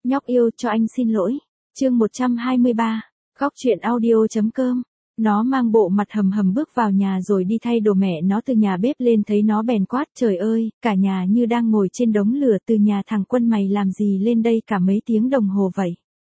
Nhóc yêu cho anh xin lỗi. Chương 123. Góc truyện audio.com. Nó mang bộ mặt hầm hầm bước vào nhà rồi đi thay đồ. Mẹ nó từ nhà bếp lên thấy nó bèn quát, trời ơi, cả nhà như đang ngồi trên đống lửa. Từ nhà thằng Quân mày làm gì lên đây cả mấy tiếng đồng hồ vậy?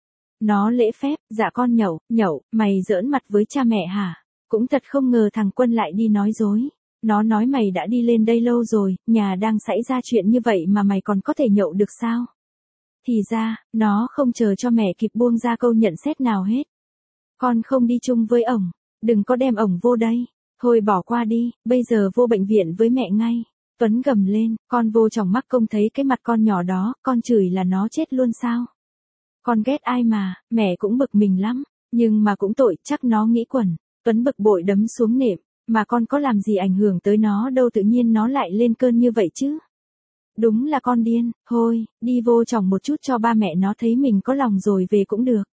Nó lễ phép, dạ con nhậu, mày giỡn mặt với cha mẹ hả? Cũng thật không ngờ thằng Quân lại đi nói dối. Nó nói mày đã đi lên đây lâu rồi, nhà đang xảy ra chuyện như vậy mà mày còn có thể nhậu được sao? Thì ra, nó không chờ cho mẹ kịp buông ra câu nhận xét nào hết. Con không đi chung với ổng, đừng có đem ổng vô đây. Thôi bỏ qua đi, bây giờ vô bệnh viện với mẹ ngay. Tuấn gầm lên, con vô trong mắt công thấy cái mặt con nhỏ đó, con chửi là nó chết luôn sao? Con ghét ai mà, mẹ cũng bực mình lắm, nhưng mà cũng tội, chắc nó nghĩ quẩn. Tuấn bực bội đấm xuống nệm, mà con có làm gì ảnh hưởng tới nó đâu, tự nhiên nó lại lên cơn như vậy chứ. Đúng là con điên, thôi, đi vô trong một chút cho ba mẹ nó thấy mình có lòng rồi về cũng được.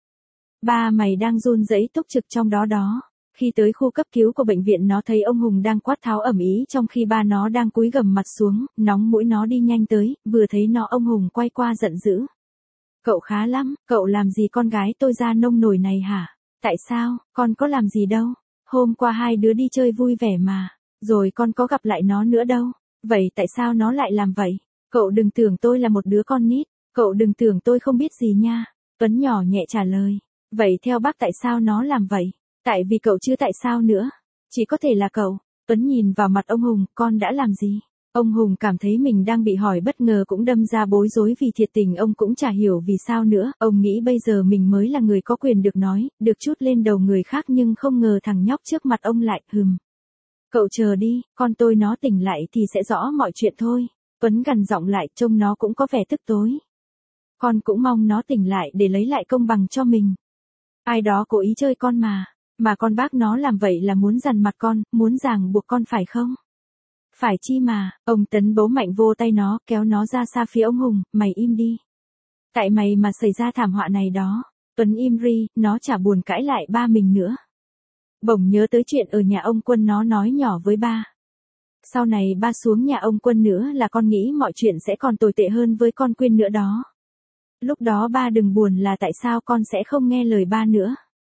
Ba mày đang run rẩy túc trực trong đó. Khi tới khu cấp cứu của bệnh viện nó thấy ông Hùng đang quát tháo ầm ĩ trong khi ba nó đang cúi gằm mặt xuống, nóng mũi nó đi nhanh tới, vừa thấy nó ông Hùng quay qua giận dữ. Cậu khá lắm, cậu làm gì con gái tôi ra nông nổi này hả? Tại sao, con có làm gì đâu? Hôm qua hai đứa đi chơi vui vẻ mà, rồi con có gặp lại nó nữa đâu. Vậy tại sao nó lại làm vậy? Cậu đừng tưởng tôi là một đứa con nít, cậu đừng tưởng tôi không biết gì nha. Tuấn nhỏ nhẹ trả lời. Vậy theo bác tại sao nó làm vậy? Tại vì cậu chứ tại sao nữa? Chỉ có thể là cậu. Tuấn nhìn vào mặt ông Hùng, con đã làm gì? Ông Hùng cảm thấy mình đang bị hỏi bất ngờ cũng đâm ra bối rối vì thiệt tình ông cũng chả hiểu vì sao nữa. Ông nghĩ bây giờ mình mới là người có quyền được nói, được trút lên đầu người khác nhưng không ngờ thằng nhóc trước mặt ông lại, Cậu chờ đi, con tôi nó tỉnh lại thì sẽ rõ mọi chuyện thôi. Tuấn gằn giọng lại, trông nó cũng có vẻ tức tối. Con cũng mong nó tỉnh lại để lấy lại công bằng cho mình. Ai đó cố ý chơi con mà con bác nó làm vậy là muốn dằn mặt con, muốn ràng buộc con phải không? Phải chi mà, ông Tấn bấu mạnh vô tay nó, kéo nó ra xa phía ông Hùng, mày im đi. Tại mày mà xảy ra thảm họa này đó. Tuấn im ri, nó chả buồn cãi lại ba mình nữa. Bỗng nhớ tới chuyện ở nhà ông Quân, nó nói nhỏ với ba. Sau này ba xuống nhà ông Quân nữa là con nghĩ mọi chuyện sẽ còn tồi tệ hơn với con Quyên nữa đó. Lúc đó ba đừng buồn là tại sao con sẽ không nghe lời ba nữa.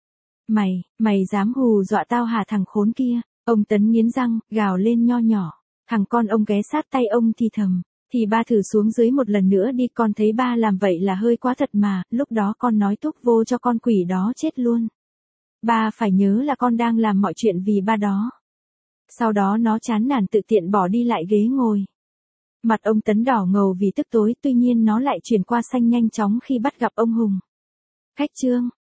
Mày dám hù dọa tao hả thằng khốn kia? Ông Tấn nghiến răng, gào lên nho nhỏ. Thằng con ông ghé sát tay ông thì thầm. Thì ba thử xuống dưới một lần nữa đi, con thấy ba làm vậy là hơi quá thật mà, lúc đó con nói thúc vô cho con quỷ đó chết luôn. Ba phải nhớ là con đang làm mọi chuyện vì ba đó. Sau đó nó chán nản tự tiện bỏ đi lại ghế ngồi. Mặt ông Tấn đỏ ngầu vì tức tối, tuy nhiên nó lại chuyển qua xanh nhanh chóng khi bắt gặp ông Hùng. Khách trương,